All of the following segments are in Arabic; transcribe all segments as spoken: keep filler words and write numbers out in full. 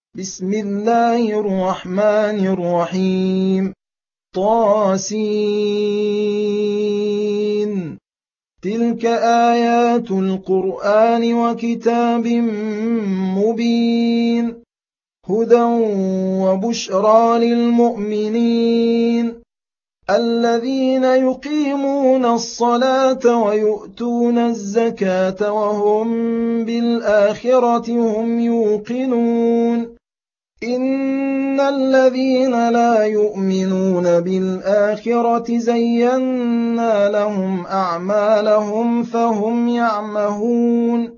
بسم الله الرحمن الرحيم طاسين تلك آيات القرآن وكتاب مبين هدى وبشرى للمؤمنين الذين يقيمون الصلاة ويؤتون الزكاة وهم بالآخرة هم يوقنون إن الذين لا يؤمنون بالآخرة زينا لهم أعمالهم فهم يعمهون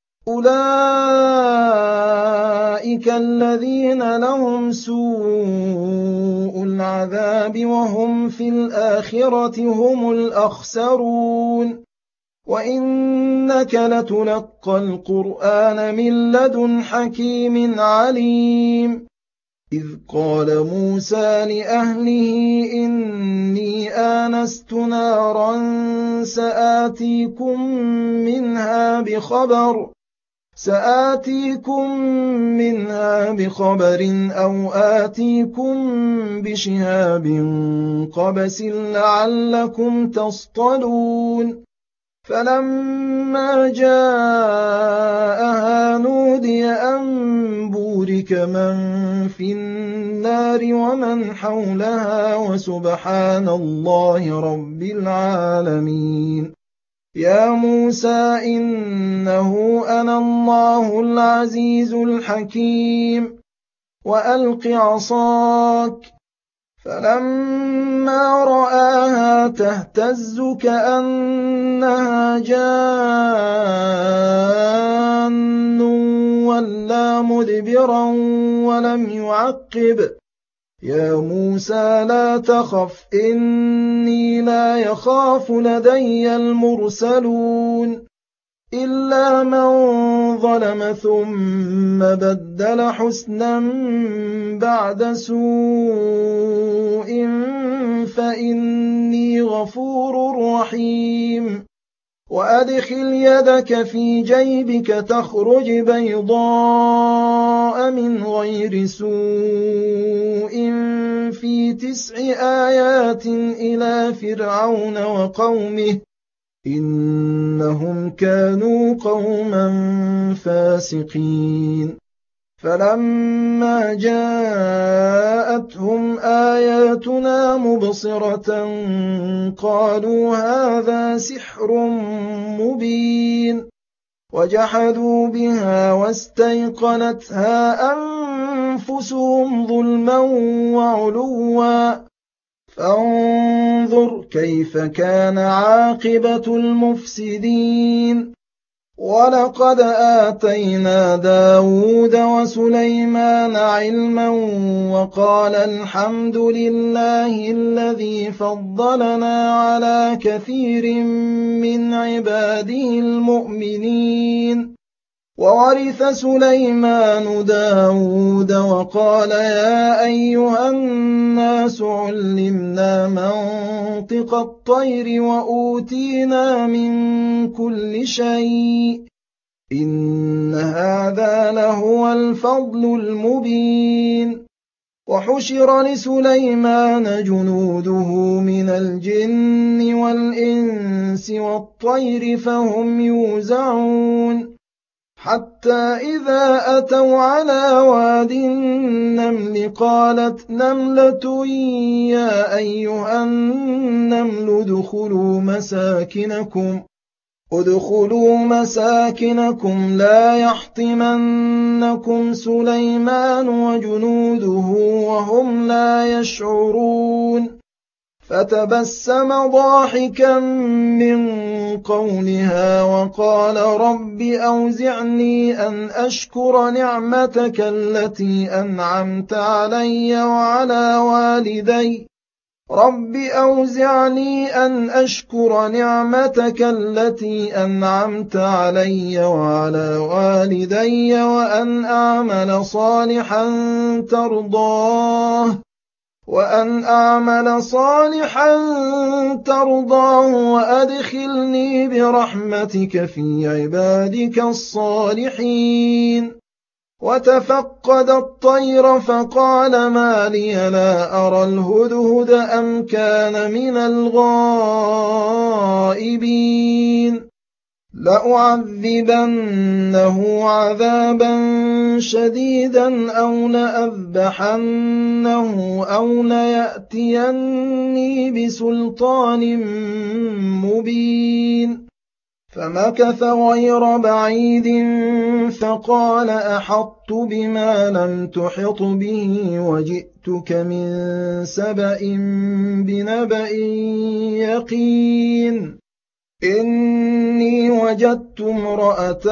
أولئك الذين لهم سوء العذاب وهم في الآخرة هم الأخسرون وإنك لتلقى القرآن من لدن حكيم عليم إذ قال موسى لأهله إني آنست نارا سآتيكم منها بخبر سآتيكم منها بخبر أو آتيكم بشهاب قبس لعلكم تصطلون فلما جاءها نودي أن بورك من في النار ومن حولها وسبحان الله رب العالمين يا موسى إنه أنا الله العزيز الحكيم وألق عصاك فلما رآها تهتز كأنها جان ولا مدبرا ولم يعقب يا موسى لا تخف إني لا يخاف لدي المرسلون إلا من ظلم ثم بدل حسنا بعد سوء فإني غفور رحيم وأدخل يدك في جيبك تخرج بيضاء من غير سوء في تسع آيات إلى فرعون وقومه إنهم كانوا قوما فاسقين فلما جاءتهم آياتنا مبصرة قالوا هذا سحر مبين وجحدوا بها واستيقنتها أنفسهم ظلما وعلوا فانظر كيف كان عاقبة المفسدين ولقد آتينا داود وسليمان علما وقال الحمد لله الذي فضلنا على كثير من عباده المؤمنين وورث سليمان داود وقال يا أيها الناس علمنا منطق الطير وأوتينا من كل شيء إن هذا لهو الفضل المبين وحشر لسليمان جنوده من الجن والإنس والطير فهم يوزعون حتى إذا أتوا على واد النمل قالت نملة يا أيها النمل ادخلوا مساكنكم ادخلوا مساكنكم لا يحطمنكم سليمان وجنوده وهم لا يشعرون فتبسم ضاحكا من قولها وقال رب أوزعني أن أشكر نعمتك التي أنعمت علي وعلى والدي رب أوزعني أن أشكر نعمتك التي أنعمت علي وعلى والدي وأن أعمل صالحا ترضاه وأن أعمل صالحا ترضاه وأدخلني برحمتك في عبادك الصالحين وتفقد الطير فقال ما لي لا أرى الهدهد أم كان من الغائبين لأعذبنه عذابا شديدا أو لأذبحنه أو ليأتيني بسلطان مبين فمكث غير بعيد فقال أحطت بما لم تحط به وجئتك من سبأ بنبأ يقين إني وجدت امرأة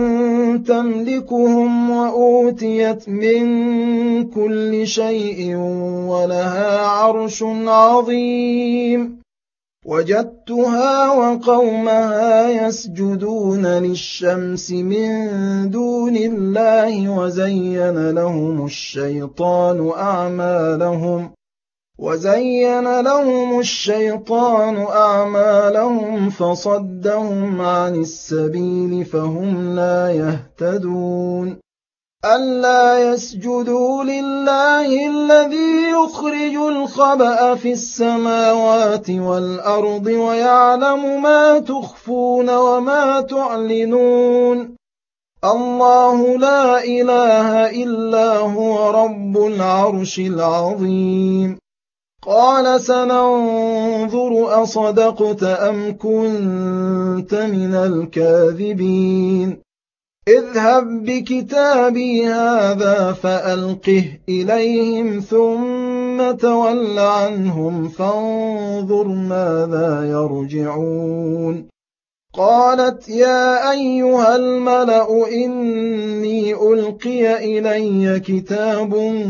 تملكهم وأوتيت من كل شيء ولها عرش عظيم وجدتها وقومها يسجدون للشمس من دون الله وزين لهم الشيطان أعمالهم وزين لهم الشيطان أعمالهم فصدهم عن السبيل فهم لا يهتدون ألا يسجدوا لله الذي يخرج الخبأ في السماوات والأرض ويعلم ما تخفون وما تعلنون الله لا إله إلا هو رب العرش العظيم قال سننظر أصدقت أم كنت من الكاذبين اذهب بكتابي هذا فألقه إليهم ثم تول عنهم فانظر ماذا يرجعون قالت يا أيها الملأ إني ألقي إلي كتاب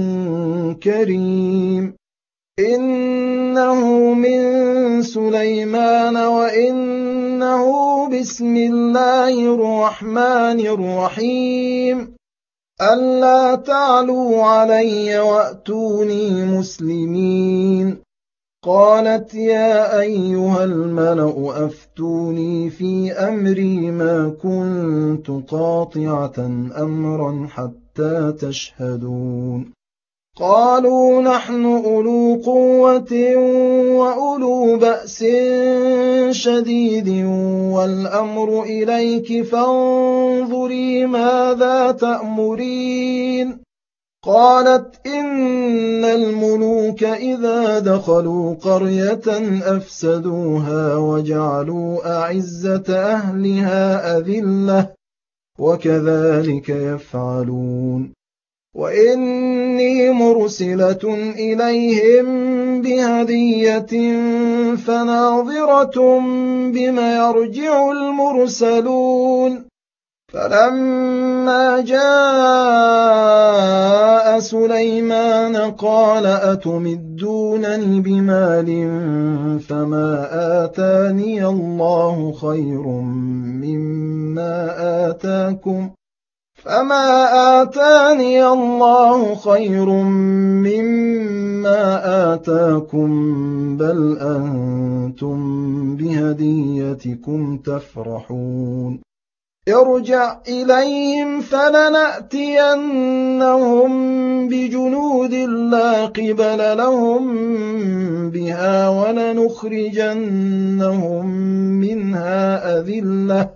كريم إنه من سليمان وإنه بسم الله الرحمن الرحيم ألا تعلوا علي وأتوني مسلمين قالت يا أيها الملأ أفتوني في أمري ما كنت قاطعة أمرا حتى تشهدون قالوا نحن أولو قوة وأولو بأس شديد والأمر إليك فانظري ماذا تأمرين قالت إن الملوك إذا دخلوا قرية أفسدوها وجعلوا أعزة أهلها أذلة وكذلك يفعلون وإني مرسلة إليهم بهدية فناظرة بما يرجع المرسلون فلما جاء سليمان قال أتمدونني بمال فما آتاني الله خير مما آتاكم فما آتاني الله خير مما آتاكم بل أنتم بهديتكم تفرحون ارجع إليهم فلنأتينهم بجنود لا قبل لهم بها ولنخرجنهم منها أذلة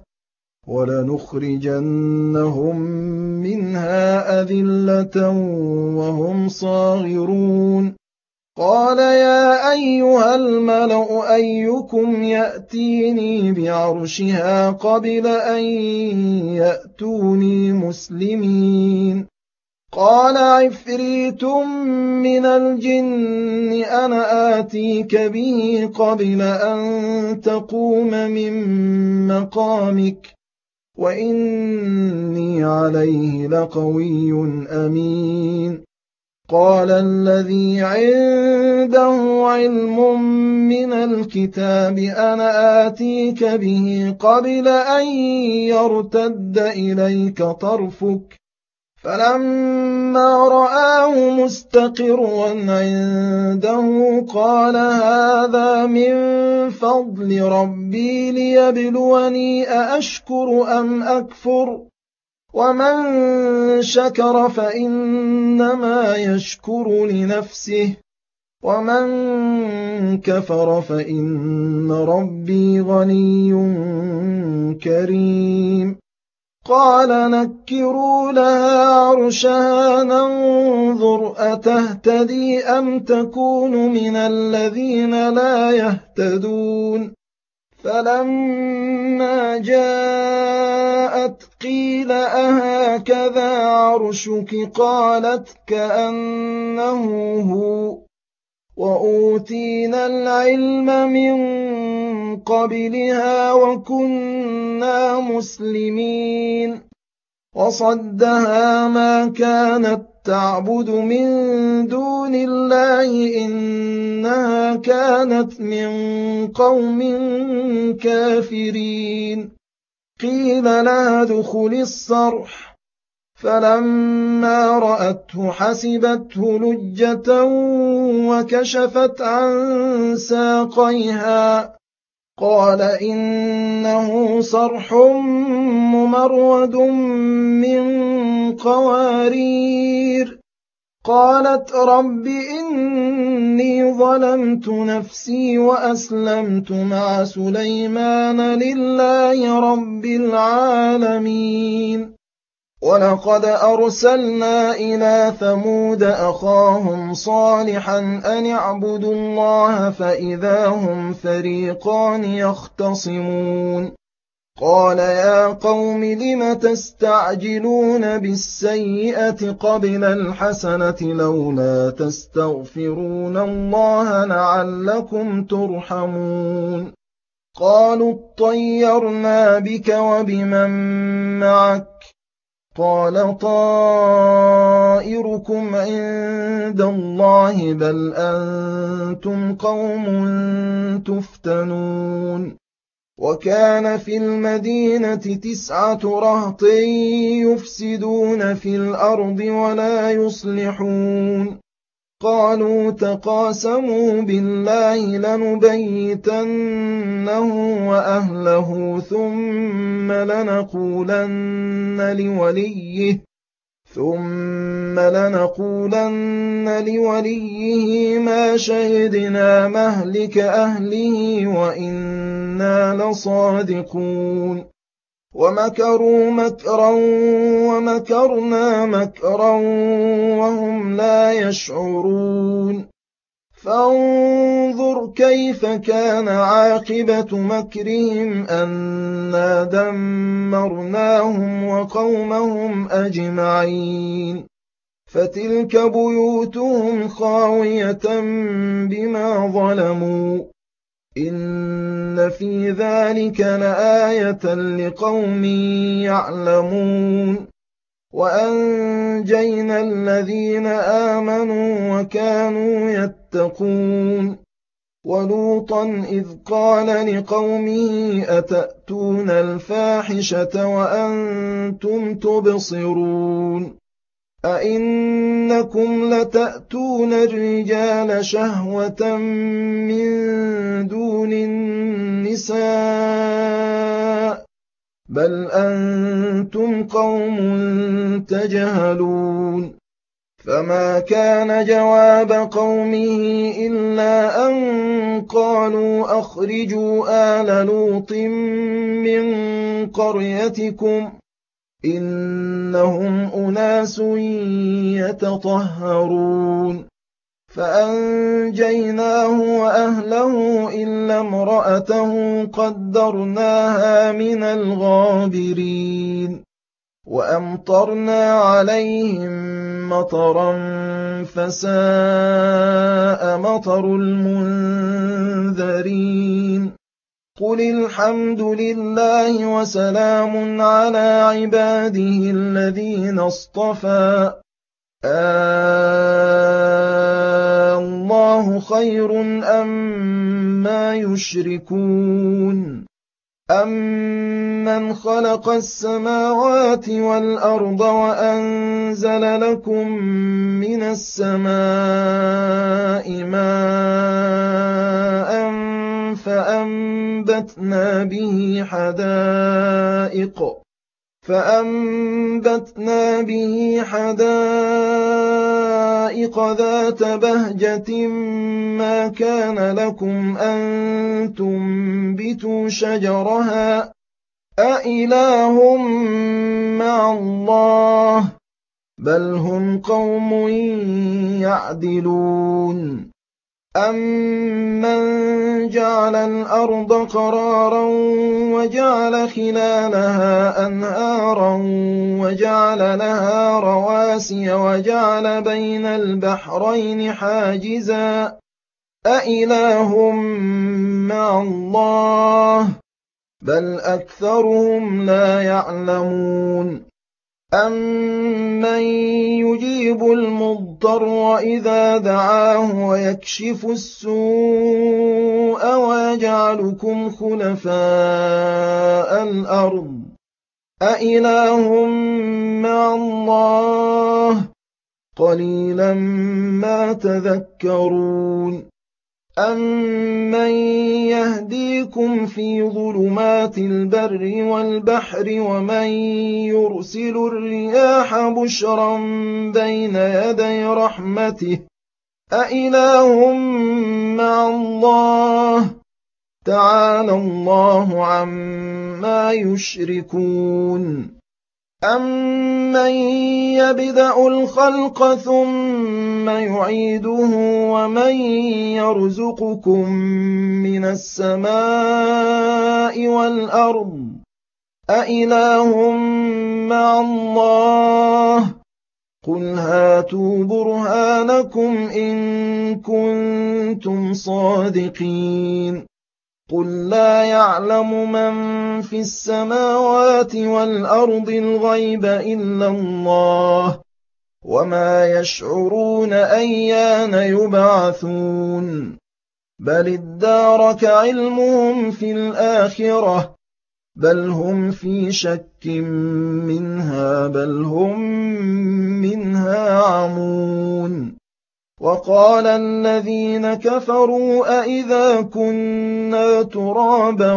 ولنخرجنهم منها أذلة وهم صاغرون قال يا أيها الملأ أيكم يأتيني بعرشها قبل أن يأتوني مسلمين قال عفريت من الجن أنا آتيك به قبل أن تقوم من مقامك وإني عليه لقوي أمين قال الذي عنده علم من الكتاب أنا آتيك به قبل أن يرتد إليك طرفك فلما رآه مستقرا عنده قال هذا من فضل ربي ليبلوني أأشكر أم أكفر ومن شكر فإنما يشكر لنفسه ومن كفر فإن ربي غني كريم قال نكروا لها عرشها ننظر أتهتدي أم تكون من الذين لا يهتدون فلما جاءت قيل أهكذا عرشك قالت كأنه هو وأوتينا العلم من قبلها وكنا مسلمين وصدها ما كانت تعبد من دون الله إنها كانت من قوم كافرين قيل لها ادخل الصرح فلما رأته حسبته لجة وكشفت عن ساقيها قال إنه صرح ممرد من قوارير قالت رب إني ظلمت نفسي وأسلمت مع سليمان لله رب العالمين ولقد أرسلنا إلى ثمود أخاهم صالحا أن اعبدوا الله فإذا هم فريقان يختصمون قال يا قوم لم تستعجلون بالسيئة قبل الحسنة لولا تستغفرون الله لعلكم ترحمون قالوا اطيرنا بك وبمن معك قال طائركم عند الله بل أنتم قوم تفتنون وكان في المدينة تسعة رهط يفسدون في الأرض ولا يصلحون قالوا تقاسموا بالله لنبيتنه وأهله ثم لنقولن لوليه ثم لنقولن لوليه ما شهدنا مهلك أهله وإنا لصادقون ومكروا مكرا ومكرنا مكرا وهم لا يشعرون فانظر كيف كان عاقبة مكرهم أنا دمرناهم وقومهم أجمعين فتلك بيوتهم خاوية بما ظلموا إن في ذلك لآية لقوم يعلمون وأنجينا الذين آمنوا وكانوا يتقون ولوطا إذ قال لقومه أتأتون الفاحشة وأنتم تبصرون أئنكم لتأتون الرجال شهوة من دون النساء بل أنتم قوم تجهلون فما كان جواب قومه إلا أن قالوا أخرجوا آل لوط من قريتكم إنهم أناس يتطهرون فأنجيناه وأهله إلا امرأته قدرناها من الغابرين وأمطرنا عليهم مطرا فساء مطر المنذرين قل الحمد لله وسلام على عباده الذين اصطفى الله خير أما يشركون أمن خلق السماوات والأرض وأنزل لكم من السماء ماء فأنبتنا به حدائق فأنبتنا به حدائق ذات بهجة ما كان لكم أن تنبتوا شجرها أإله مع الله بل هم قوم يعدلون أَمَّنْ جَعَلَ الْأَرْضَ قَرَارًا وَجَعَلَ خِلَالَهَا أَنْهَارًا وَجَعَلَ لَهَا رَوَاسِيَ وَجَعَلَ بَيْنَ الْبَحْرَيْنِ حَاجِزًا أَإِلَٰهٌ مَّعَ اللَّهِ بَلْ أَكْثَرُهُمْ لَا يَعْلَمُونَ أَمَّن يُجِيبُ الْمُضْطَرَّ إِذَا دَعَاهُ وَيَكْشِفُ السُّوءَ وَيَجْعَلُكُمْ خُلَفَاءَ الْأَرْضِ أَإِلَٰهٌ مَّعَ اللَّهِ قَلِيلًا مَّا تَذَكَّرُونَ أَمَّن يَهْدِيكُمْ فِي ظُلُمَاتِ الْبَرِّ وَالْبَحْرِ وَمَن يُرْسِلُ الرِّيَاحَ بُشْرًا بَيْنَ يَدَيْ رَحْمَتِهِ أَإِلَٰهٌ مَّعَ اللَّهِ تَعَالَى اللَّهُ عَمَّا يُشْرِكُونَ أَمَّن يَبْدَأُ الْخَلْقَ ثُمَّ يُعِيدُهُ وَمَن يَرْزُقُكُم مِّنَ السَّمَاءِ وَالْأَرْضِ أَإِلَٰهٌ مَّعَ اللَّهِ قُلْ هَاتُوا بُرْهَانَكُمْ إِن كُنتُمْ صَادِقِينَ قُل لَّا يَعْلَمُ مَن فِي السَّمَاوَاتِ وَالْأَرْضِ الْغَيْبَ إِلَّا اللَّهُ وَمَا يَشْعُرُونَ أَيَّانَ يُبْعَثُونَ بَلِ ادَّارَكَ عِلْمُهُمْ فِي الْآخِرَةِ بَلْ هُمْ فِي شَكٍّ مِّنْهَا بَلْ هُم مِّنْهَا عَمُونَ وَقَالَ الَّذِينَ كَفَرُوا أَإِذَا كُنَّا تُرَابًا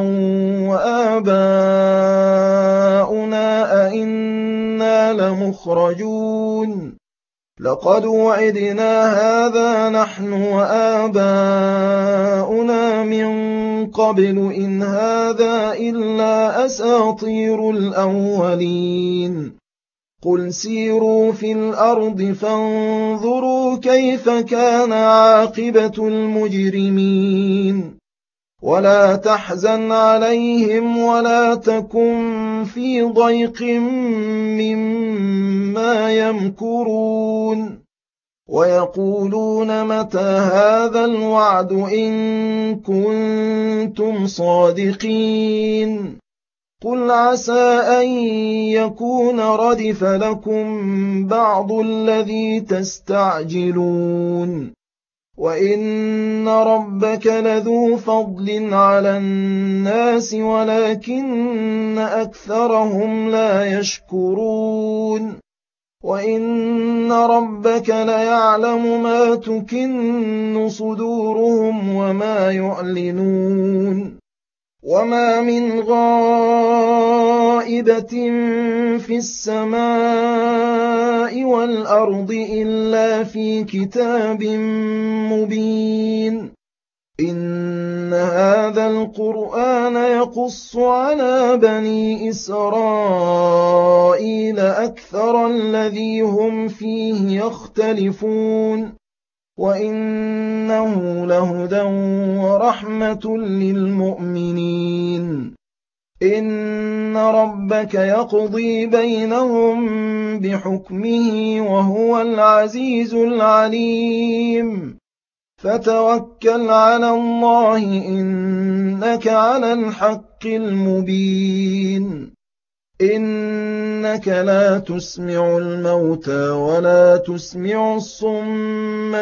وَآبَاؤُنَا أَإِنَّا لَمُخْرَجُونَ لَقَدْ وُعِدْنَا هَٰذَا نَحْنُ وَآبَاؤُنَا مِن قَبْلُ إِنْ هَٰذَا إِلَّا أَسَاطِيرُ الْأَوَّلِينَ قُلْ سِيرُوا فِي الْأَرْضِ فَانظُرُوا كَيْفَ كَانَ عَاقِبَةُ الْمُجْرِمِينَ وَلَا تَحْزَنْ عَلَيْهِمْ وَلَا تَكُن فِي ضَيْقٍ مِّمَّا يَمْكُرُونَ وَيَقُولُونَ مَتَىٰ هَٰذَا الْوَعْدُ إِن كُنتُمْ صَادِقِينَ قُلْ عَسَىٰ أَن يَكُونَ رَدِفَ لَكُم بَعْضُ الَّذِي تَسْتَعْجِلُونَ وَإِنَّ رَبَّكَ لَذُو فَضْلٍ عَلَى النَّاسِ وَلَٰكِنَّ أَكْثَرَهُمْ لَا يَشْكُرُونَ وَإِنَّ رَبَّكَ لَيَعْلَمُ مَا تُكِنُّ صُدُورُهُمْ وَمَا يُعْلِنُونَ وَمَا مِنْ غَائِبَةٍ فِي السَّمَاءِ وَالْأَرْضِ إِلَّا فِي كِتَابٍ مُّبِينٍ إِنَّ هَٰذَا الْقُرْآنَ يَقُصُّ عَلَىٰ بَنِي إِسْرَائِيلَ أَكْثَرَ الَّذِي هُمْ فِيهِ يَخْتَلِفُونَ وَإِنَّهُ لَهُدًى وَرَحْمَةٌ لِّلْمُؤْمِنِينَ إِنَّ رَبَّكَ يَقْضِي بَيْنَهُم بِحُكْمِهِ وَهُوَ الْعَزِيزُ الْعَلِيمُ فَتَوَكَّلْ عَلَى اللَّهِ إِنَّكَ عَلَى الْحَقِّ الْمُبِينِ إِنَّكَ لَا تُسْمِعُ الْمَوْتَىٰ وَلَا تُسْمِعُ الصُّمَّ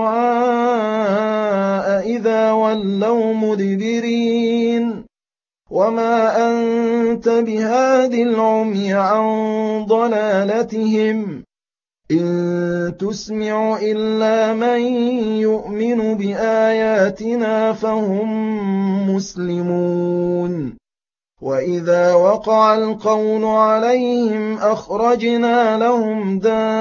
الدُّعَاءَ إِذَا وَلَّوْا مُدْبِرِينَ وَمَا أَنتَ بِهَادِ الْعُمْيِ عَن ضَلَالَتِهِمْ إِن تُسْمِعُ إِلَّا مَن يُؤْمِنُ بِآيَاتِنَا فَهُم مُّسْلِمُونَ وَإِذَا وَقَعَ الْقَوْلُ عَلَيْهِمْ أَخْرَجْنَا لَهُمْ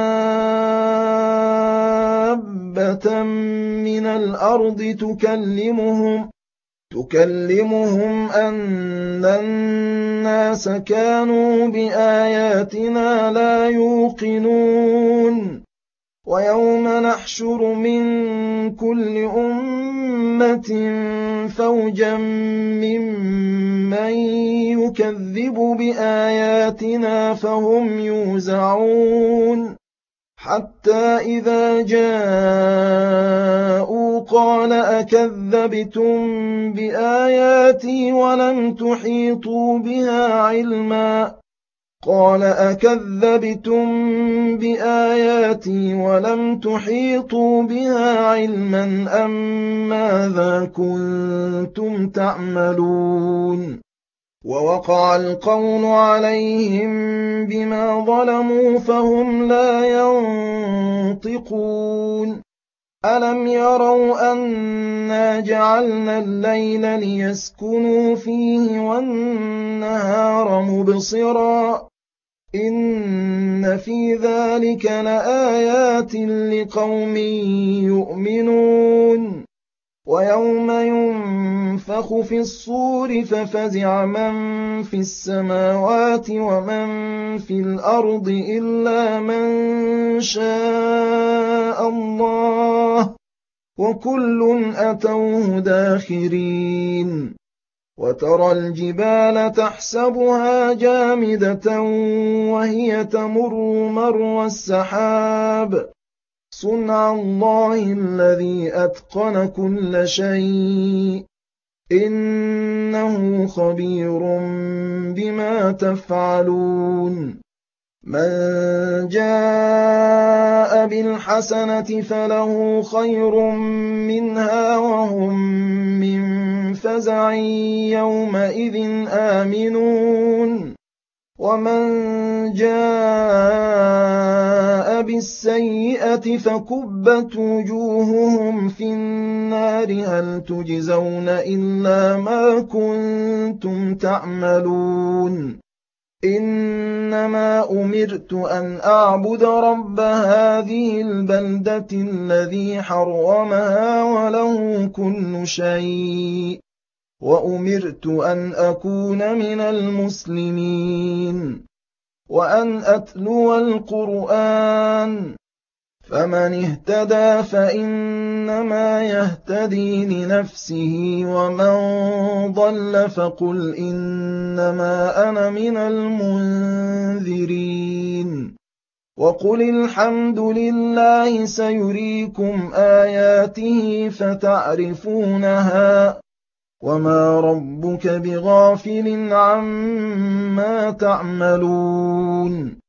دَابَّةً مِّنَ الْأَرْضِ تُكَلِّمُهُمْ تُكَلِّمُهُمْ أَنَّ النَّاسَ كَانُوا بِآيَاتِنَا لَا يُوقِنُونَ وَيَوْمَ نَحْشُرُ مِن كُلِّ أُمَّةٍ فَوْجًا مِّمَّن يُكَذِّبُ بِآيَاتِنَا فَهُمْ يُوزَعُونَ حَتَّىٰ إِذَا جَاءُوا قَالَ أَكَذَّبْتُم بِآيَاتِي وَلَمْ تُحِيطُوا بِهَا عِلْمًا قَالَ أَكَذَّبْتُم بِآيَاتِي وَلَمْ تُحِيطُوا بِهَا عِلْمًا أَم مَّاذَا كُنتُمْ تَعْمَلُونَ وَوَقَعَ الْقَوْلُ عَلَيْهِم بِمَا ظَلَمُوا فَهُمْ لَا يَنطِقُونَ أَلَمْ يَرَوْا أَنَّا جَعَلْنَا اللَّيْلَ لِيَسْكُنُوا فِيهِ وَالنَّهَارَ مُبْصِرًا إِنَّ فِي ذَلِكَ لَآيَاتٍ لِقَوْمٍ يُؤْمِنُونَ وَيَوْمَ يُنفَخُ فِي الصُّورِ فَفَزِعَ مَن فِي السَّمَاوَاتِ وَمَن فِي الْأَرْضِ إِلَّا مَن شَاءَ اللَّهُ وَكُلٌّ أَتَوْهُ دَاخِرِينَ وَتَرَى الْجِبَالَ تَحْسَبُهَا جَامِدَةً وَهِيَ تَمُرُّ مَرَّ السَّحَابِ صُنْعَ اللَّهِ الَّذِي أَتْقَنَ كُلَّ شَيْءٍ إِنَّهُ خَبِيرٌ بِمَا تَفْعَلُونَ مَن جَاءَ بِالْحَسَنَةِ فَلَهُ خَيْرٌ مِّنْهَا وَهُم مِّن فَزَعٍ يَوْمَئِذٍ آمِنُونَ وَمَن جَاءَ بِالسَّيِّئَةِ فَكُبَّتْ وُجُوهُهُمْ فِي النَّارِ هَلْ تُجْزَوْنَ إِلَّا مَا كُنتُمْ تَعْمَلُونَ إِنَّمَا أُمِرْتُ أَنْ أَعْبُدَ رَبَّ هَٰذِهِ الْبَلْدَةِ الَّذِي حَرَّمَهَا وَلَهُ كُلُّ شَيْءٍ وَأُمِرْتُ أَنْ أَكُونَ مِنَ الْمُسْلِمِينَ وَأَنْ أَتْلُوَ الْقُرْآنَ فَمَنِ اهْتَدَىٰ فَإِنَّمَا يَهْتَدِي لِنَفْسِهِ وَمَن ضَلَّ فَقُلْ إِنَّمَا أَنَا مِنَ الْمُنذِرِينَ وَقُلِ الْحَمْدُ لِلَّهِ سَيُرِيكُمْ آيَاتِهِ فَتَعْرِفُونَهَا وَمَا رَبُّكَ بِغَافِلٍ عَمَّا تَعْمَلُونَ